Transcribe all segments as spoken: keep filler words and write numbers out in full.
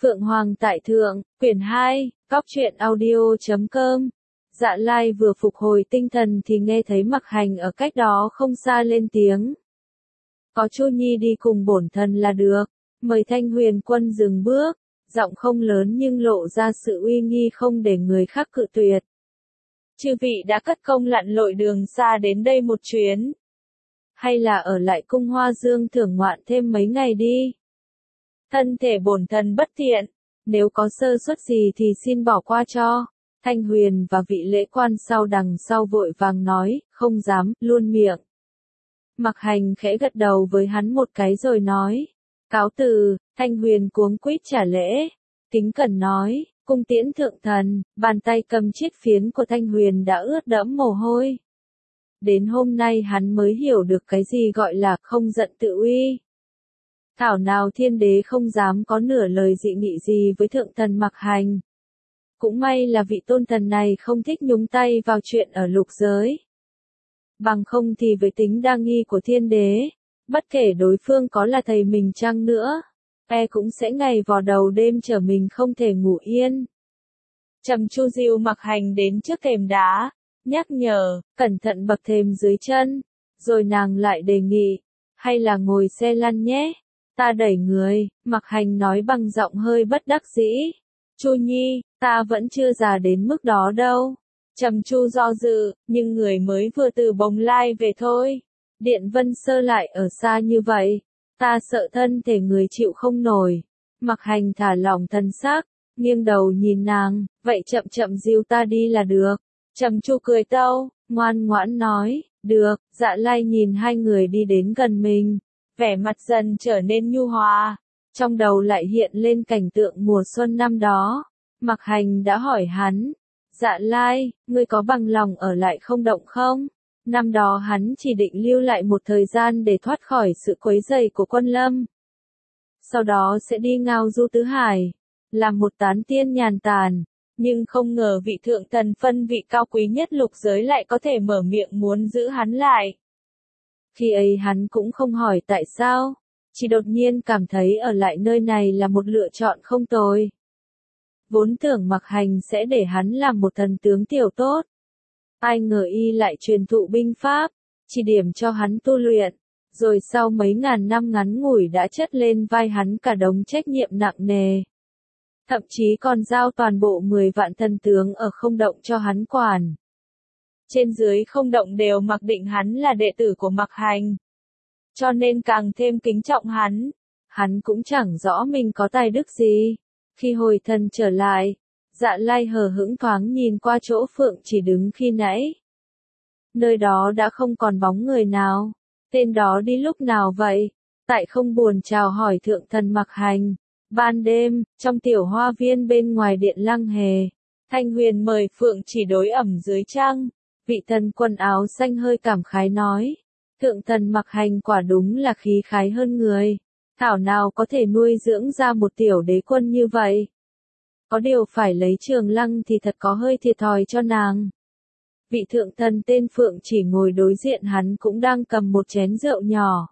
Phượng Hoàng tại Thượng, quyển hai, góc truyện audio chấm com. Dạ Lai vừa phục hồi tinh thần thì nghe thấy Mặc Hành ở cách đó không xa lên tiếng. Có Chu Nhi đi cùng bổn thần là được, mời Thanh Huyền Quân dừng bước, giọng không lớn nhưng lộ ra sự uy nghi không để người khác cự tuyệt. Chư vị đã cất công lặn lội đường xa đến đây một chuyến. Hay là ở lại cung Hoa Dương thưởng ngoạn thêm mấy ngày đi. Thân thể bổn thần bất tiện, nếu có sơ suất gì thì xin bỏ qua cho. Thanh Huyền và vị lễ quan sau đằng sau vội vàng nói, không dám, luôn miệng. Mặc Hành khẽ gật đầu với hắn một cái rồi nói, cáo từ. Thanh Huyền cuống quýt trả lễ, kính cẩn nói, cung tiễn thượng thần. Bàn tay cầm chiếc phiến của Thanh Huyền đã ướt đẫm mồ hôi. Đến hôm nay hắn mới hiểu được cái gì gọi là không giận tự uy. Thảo nào thiên đế không dám có nửa lời dị nghị gì với thượng thần Mặc Hành. Cũng may là vị tôn thần này không thích nhúng tay vào chuyện ở lục giới. Bằng không thì với tính đa nghi của thiên đế, bất kể đối phương có là thầy mình chăng nữa, e cũng sẽ ngày vào đầu đêm trở mình không thể ngủ yên. Trầm Chu dìu Mặc Hành đến trước thềm đá, nhắc nhở, cẩn thận bậc thềm dưới chân, rồi nàng lại đề nghị, hay là ngồi xe lăn nhé, ta đẩy người. Mặc Hành nói bằng giọng hơi bất đắc dĩ, Chu Nhi, ta vẫn chưa già đến mức đó đâu. Trầm Chu do dự, nhưng người mới vừa từ Bồng Lai về thôi. Điện Vân Sơ lại ở xa như vậy, ta sợ thân thể người chịu không nổi. Mặc Hành thả lỏng thân xác, nghiêng đầu nhìn nàng, vậy chậm chậm dìu ta đi là được. Trầm Chu cười tâu, ngoan ngoãn nói, được. Dạ Lai nhìn hai người đi đến gần mình, vẻ mặt dần trở nên nhu hòa, trong đầu lại hiện lên cảnh tượng mùa xuân năm đó. Mặc Hành đã hỏi hắn, Dạ Lai, ngươi có bằng lòng ở lại không động không? Năm đó hắn chỉ định lưu lại một thời gian để thoát khỏi sự quấy rầy của Quân Lâm. Sau đó sẽ đi ngao du tứ hải, làm một tán tiên nhàn tản. Nhưng không ngờ vị thượng thần phân vị cao quý nhất lục giới lại có thể mở miệng muốn giữ hắn lại. Khi ấy hắn cũng không hỏi tại sao, chỉ đột nhiên cảm thấy ở lại nơi này là một lựa chọn không tồi. Vốn tưởng Mặc Hành sẽ để hắn làm một thần tướng tiểu tốt. Ai ngờ y lại truyền thụ binh pháp, chỉ điểm cho hắn tu luyện, rồi sau mấy ngàn năm ngắn ngủi đã chất lên vai hắn cả đống trách nhiệm nặng nề. Thậm chí còn giao toàn bộ mười vạn thần tướng ở không động cho hắn quản. Trên dưới không động đều mặc định hắn là đệ tử của Mặc Hành, cho nên càng thêm kính trọng hắn. Hắn cũng chẳng rõ mình có tài đức gì. Khi hồi thần trở lại, Dạ Lai hờ hững thoáng nhìn qua chỗ Phượng chỉ đứng khi nãy. Nơi đó đã không còn bóng người nào. Tên đó đi lúc nào vậy? Tại không buồn chào hỏi thượng thần Mặc Hành. Ban đêm, trong tiểu hoa viên bên ngoài điện Lăng Hề, Thanh Huyền mời Phượng chỉ đối ẩm dưới trăng. Vị thần quần áo xanh hơi cảm khái nói, thượng thần Mặc Hành quả đúng là khí khái hơn người. Thảo nào có thể nuôi dưỡng ra một tiểu đế quân như vậy. Có điều phải lấy Trường Lăng thì thật có hơi thiệt thòi cho nàng. Vị thượng thần tên Phượng chỉ ngồi đối diện hắn cũng đang cầm một chén rượu nhỏ.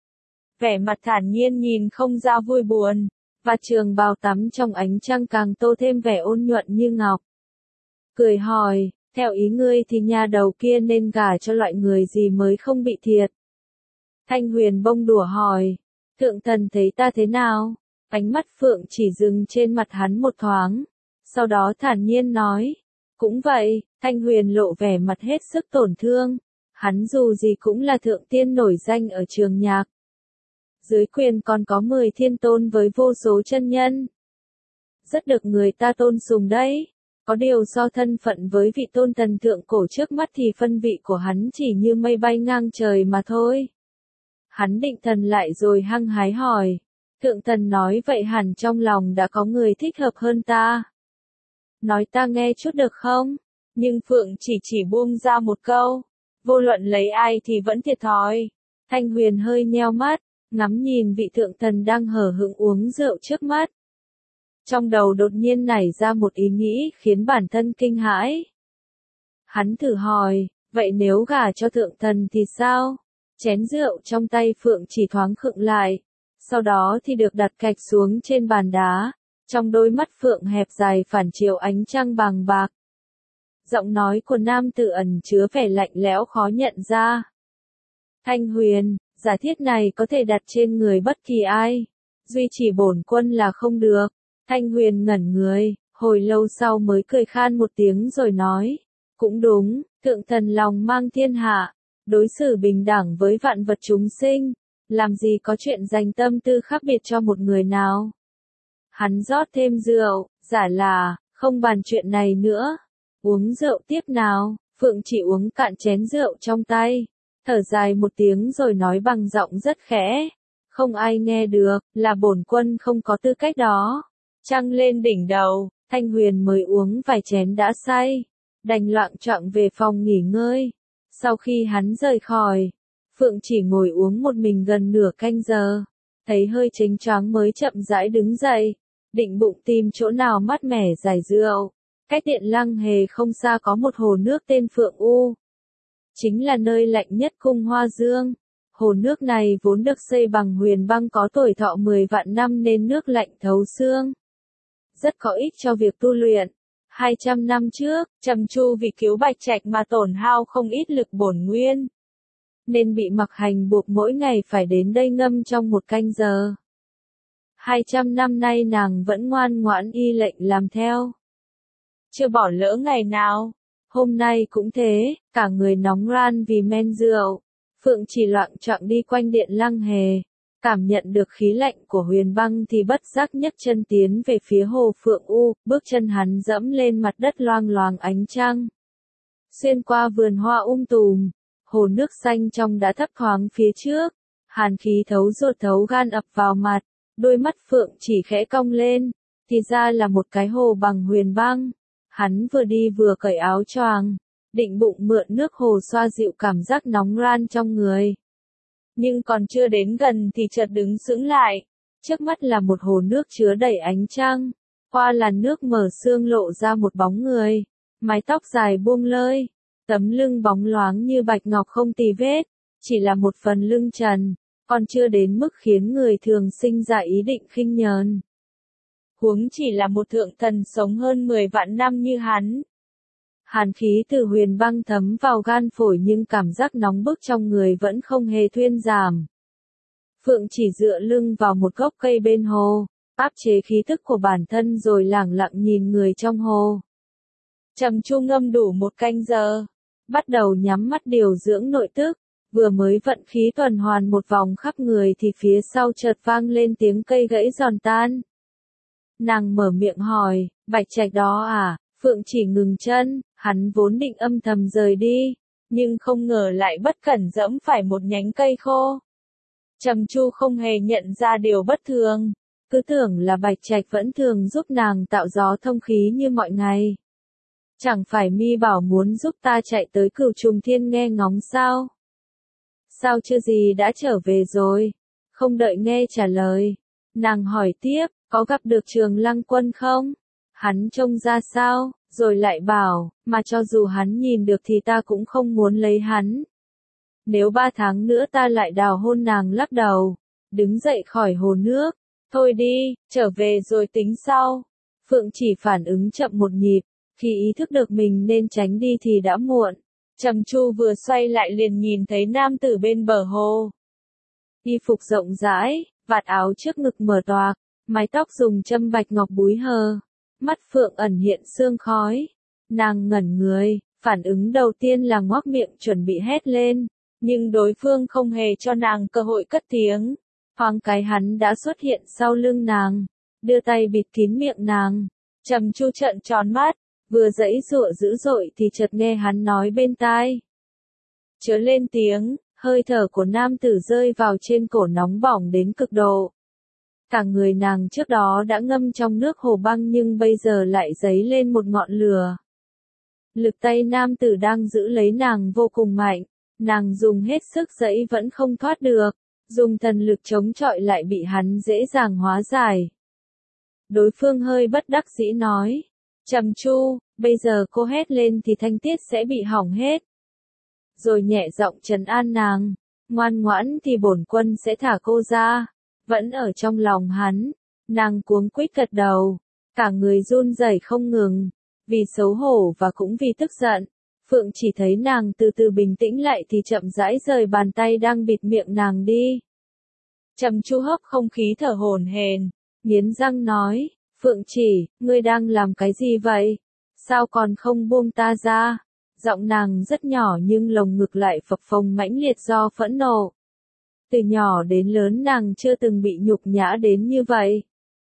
Vẻ mặt thản nhiên nhìn không ra vui buồn, và trường bào tắm trong ánh trăng càng tô thêm vẻ ôn nhuận như ngọc. Cười hỏi, theo ý ngươi thì nhà đầu kia nên gả cho loại người gì mới không bị thiệt? Thanh Huyền bông đùa hỏi, thượng thần thấy ta thế nào? Ánh mắt Phượng chỉ dừng trên mặt hắn một thoáng, sau đó thản nhiên nói, cũng vậy. Thanh Huyền lộ vẻ mặt hết sức tổn thương, hắn dù gì cũng là thượng tiên nổi danh ở trường nhạc. Dưới quyền còn có mười thiên tôn với vô số chân nhân. Rất được người ta tôn sùng đấy. Có điều do thân phận với vị tôn thần thượng cổ trước mắt thì phân vị của hắn chỉ như mây bay ngang trời mà thôi. Hắn định thần lại rồi hăng hái hỏi. Thượng thần nói vậy hẳn trong lòng đã có người thích hợp hơn ta. Nói ta nghe chút được không? Nhưng Phượng chỉ chỉ buông ra một câu. Vô luận lấy ai thì vẫn thiệt thòi. Thanh Huyền hơi nheo mắt, ngắm nhìn vị thượng thần đang hờ hững uống rượu trước mắt. Trong đầu đột nhiên nảy ra một ý nghĩ khiến bản thân kinh hãi. Hắn thử hỏi, vậy nếu gả cho thượng thần thì sao? Chén rượu trong tay Phượng chỉ thoáng khựng lại, sau đó thì được đặt cạch xuống trên bàn đá, Trong đôi mắt phượng hẹp dài phản chiếu ánh trăng bàng bạc. Giọng nói của nam tử ẩn chứa vẻ lạnh lẽo khó nhận ra. Thanh Huyền, giả thiết này có thể đặt trên người bất kỳ ai. Duy chỉ bổn quân là không được. Thanh Huyền ngẩn người, hồi lâu sau mới cười khan một tiếng rồi nói. Cũng đúng, thượng thần lòng mang thiên hạ. Đối xử bình đẳng với vạn vật chúng sinh. Làm gì có chuyện dành tâm tư khác biệt cho một người nào. Hắn rót thêm rượu, giả là, không bàn chuyện này nữa. Uống rượu tiếp nào, Phượng chỉ uống cạn chén rượu trong tay. Thở dài một tiếng rồi nói bằng giọng rất khẽ. Không ai nghe được, là bổn quân không có tư cách đó. Trăng lên đỉnh đầu, Thanh Huyền mới uống vài chén đã say. Đành loạng choạng về phòng nghỉ ngơi. Sau khi hắn rời khỏi, Phượng chỉ ngồi uống một mình gần nửa canh giờ. Thấy hơi chênh choáng mới chậm rãi đứng dậy. Định bụng tìm chỗ nào mát mẻ giải rượu. Cách Điện Lăng Hề không xa có một hồ nước tên Phượng U. Chính là nơi lạnh nhất cung Hoa Dương. Hồ nước này vốn được xây bằng huyền băng có tuổi thọ mười vạn năm nên nước lạnh thấu xương. Rất có ích cho việc tu luyện. hai trăm năm trước, Trầm Chu vì cứu Bạch Trạch mà tổn hao không ít lực bổn nguyên. Nên bị Mặc Hành buộc mỗi ngày phải đến đây ngâm trong một canh giờ. hai trăm năm nay nàng vẫn ngoan ngoãn y lệnh làm theo. Chưa bỏ lỡ ngày nào. Hôm nay cũng thế, cả người nóng ran vì men rượu. Phượng chỉ loạng choạng đi quanh Điện Lăng Hề. Cảm nhận được khí lạnh của huyền băng thì bất giác nhấc chân tiến về phía hồ Phượng U, bước chân hắn dẫm lên mặt đất loang loáng ánh trăng. Xuyên qua vườn hoa um tùm, hồ nước xanh trong đã thấp thoáng phía trước. Hàn khí thấu ruột thấu gan ập vào mặt, đôi mắt Phượng chỉ khẽ cong lên, thì ra là một cái hồ bằng huyền băng. Hắn vừa đi vừa cởi áo choàng, định bụng mượn nước hồ xoa dịu cảm giác nóng ran trong người. Nhưng còn chưa đến gần thì chợt đứng sững lại. Trước mắt là một hồ nước chứa đầy ánh trăng. Qua làn nước mở sương lộ ra một bóng người. Mái tóc dài buông lơi. Tấm lưng bóng loáng như bạch ngọc không tì vết. Chỉ là một phần lưng trần. Còn chưa đến mức khiến người thường sinh ra ý định khinh nhờn. Huống chỉ là một thượng thần sống hơn mười vạn năm như hắn. Hàn khí từ huyền băng thấm vào gan phổi nhưng cảm giác nóng bức trong người vẫn không hề thuyên giảm. Phượng chỉ dựa lưng vào một gốc cây bên hồ, áp chế khí tức của bản thân rồi lẳng lặng nhìn người trong hồ. Trầm Chu ngâm đủ một canh giờ, bắt đầu nhắm mắt điều dưỡng nội tức, vừa mới vận khí tuần hoàn một vòng khắp người thì phía sau chợt vang lên tiếng cây gãy giòn tan. Nàng mở miệng hỏi, Bạch Trạch đó à? Phượng chỉ ngừng chân, hắn vốn định âm thầm rời đi, nhưng không ngờ lại bất cẩn dẫm phải một nhánh cây khô. Trầm Chu không hề nhận ra điều bất thường, cứ tưởng là Bạch Trạch vẫn thường giúp nàng tạo gió thông khí như mọi ngày. Chẳng phải mi bảo muốn giúp ta chạy tới Cửu Trùng Thiên nghe ngóng sao? Sao chưa gì đã trở về rồi? Không đợi nghe trả lời, nàng hỏi tiếp, có gặp được Trường Lăng Quân không? Hắn trông ra sao? Rồi lại bảo, mà cho dù hắn nhìn được thì ta cũng không muốn lấy hắn. Nếu ba tháng nữa ta lại đào hôn nàng lắc đầu, đứng dậy khỏi hồ nước, thôi đi, trở về rồi tính sau. Phượng chỉ phản ứng chậm một nhịp, khi ý thức được mình nên tránh đi thì đã muộn. Trầm Chu vừa xoay lại liền nhìn thấy nam tử bên bờ hồ. Y phục rộng rãi, vạt áo trước ngực mở toạc, mái tóc dùng châm bạch ngọc búi hờ. Mắt Phượng ẩn hiện sương khói. Nàng ngẩn người, phản ứng đầu tiên là ngoác miệng chuẩn bị hét lên. Nhưng đối phương không hề cho nàng cơ hội cất tiếng. Thoáng cái hắn đã xuất hiện sau lưng nàng. Đưa tay bịt kín miệng nàng. Trầm Chu trợn tròn mắt. Vừa giãy giụa dữ dội thì chợt nghe hắn nói bên tai. Chớ lên tiếng, hơi thở của nam tử rơi vào trên cổ nóng bỏng đến cực độ. Cả người nàng trước đó đã ngâm trong nước hồ băng nhưng bây giờ lại dấy lên một ngọn lửa. Lực tay nam tử đang giữ lấy nàng vô cùng mạnh, nàng dùng hết sức giãy vẫn không thoát được, dùng thần lực chống chọi lại bị hắn dễ dàng hóa giải. Đối phương hơi bất đắc dĩ nói, Trầm Chu, bây giờ cô hét lên thì thanh tiết sẽ bị hỏng hết. Rồi nhẹ giọng trấn an nàng, ngoan ngoãn thì bổn quân sẽ thả cô ra. Vẫn ở trong lòng hắn, Nàng cuống quýt gật đầu, cả người run rẩy không ngừng, vì xấu hổ và cũng vì tức giận. Phượng chỉ thấy nàng từ từ bình tĩnh lại thì chậm rãi rời bàn tay đang bịt miệng nàng đi. Trầm Chu hấp không khí thở hổn hển, nghiến răng nói, Phượng chỉ, ngươi đang làm cái gì vậy? Sao còn không buông ta ra? Giọng nàng rất nhỏ nhưng lồng ngực lại phập phồng mãnh liệt do phẫn nộ. Từ nhỏ đến lớn nàng chưa từng bị nhục nhã đến như vậy.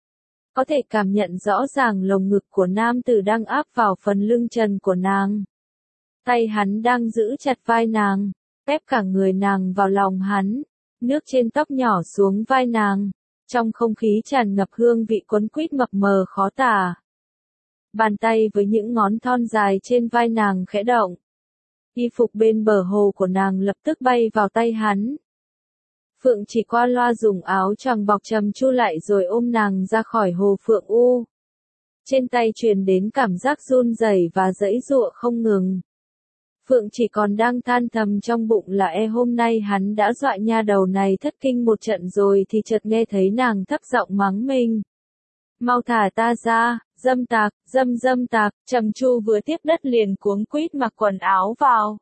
Có thể cảm nhận rõ ràng lồng ngực của nam tử đang áp vào phần lưng trần của nàng. Tay hắn đang giữ chặt vai nàng, ép cả người nàng vào lòng hắn, nước trên tóc nhỏ xuống vai nàng, trong không khí tràn ngập hương vị quấn quýt mập mờ khó tả. Bàn tay với những ngón thon dài trên vai nàng khẽ động. Y phục bên bờ hồ của nàng lập tức bay vào tay hắn. Phượng chỉ qua loa dùng áo choàng bọc Trầm Chu lại rồi ôm nàng ra khỏi hồ Phượng U. Trên tay truyền đến cảm giác run rẩy và giãy giụa không ngừng. Phượng chỉ còn đang than thầm trong bụng là e hôm nay hắn đã dọa nha đầu này thất kinh một trận rồi thì chợt nghe thấy nàng thấp giọng mắng mình. Mau thả ta ra, dâm tặc, dâm dâm tặc. Trầm Chu vừa tiếp đất liền cuống quýt mặc quần áo vào.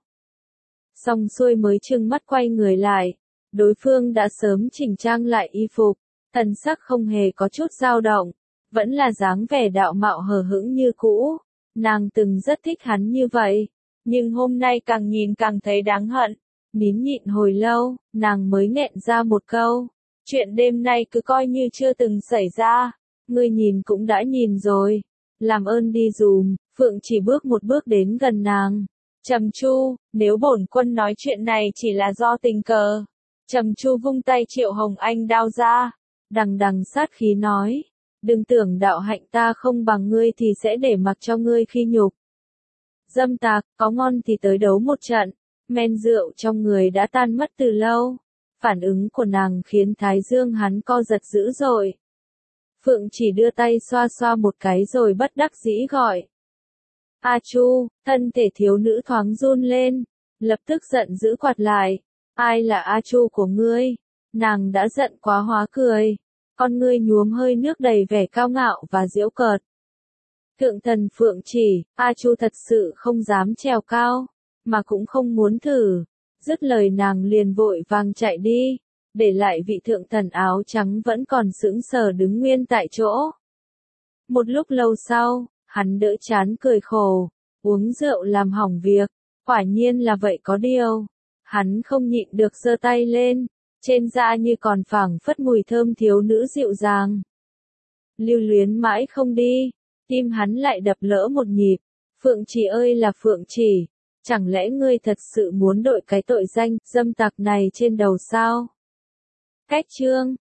Xong xuôi mới trừng mắt quay người lại. Đối phương đã sớm chỉnh trang lại y phục, thần sắc không hề có chút dao động, vẫn là dáng vẻ đạo mạo hờ hững như cũ. Nàng từng rất thích hắn như vậy, nhưng hôm nay càng nhìn càng thấy đáng hận. Nín nhịn hồi lâu, nàng mới nghẹn ra một câu. Chuyện đêm nay cứ coi như chưa từng xảy ra. Ngươi nhìn cũng đã nhìn rồi. Làm ơn đi dùm. Phượng chỉ bước một bước đến gần nàng. Trầm Chu, nếu bổn quân nói chuyện này chỉ là do tình cờ. Trầm Chu vung tay Triệu Hồng Anh đao ra. Đằng đằng sát khí nói. Đừng tưởng đạo hạnh ta không bằng ngươi thì sẽ để mặc cho ngươi khi nhục. Dâm tặc, có ngon thì tới đấu một trận. Men rượu trong người đã tan mất từ lâu. Phản ứng của nàng khiến thái dương hắn co giật dữ dội. Phượng chỉ đưa tay xoa xoa một cái rồi bất đắc dĩ gọi. A Chu, thân thể thiếu nữ thoáng run lên. Lập tức giận dữ quạt lại. Ai là A Chu của ngươi? Nàng đã giận quá hóa cười. Con ngươi nhuốm hơi nước đầy vẻ cao ngạo và giễu cợt. Thượng thần Phượng chỉ, A Chu thật sự không dám trèo cao, mà cũng không muốn thử. Dứt lời nàng liền vội vàng chạy đi, để lại vị thượng thần áo trắng vẫn còn sững sờ đứng nguyên tại chỗ. Một lúc lâu sau, hắn đỡ chán cười khổ, uống rượu làm hỏng việc, quả nhiên là vậy có điều. Hắn không nhịn được giơ tay lên, trên da như còn phảng phất mùi thơm thiếu nữ dịu dàng. Lưu luyến mãi không đi, tim hắn lại đập lỡ một nhịp. Phượng chỉ ơi là Phượng chỉ, chẳng lẽ ngươi thật sự muốn đội cái tội danh dâm tặc này trên đầu sao? Cách chương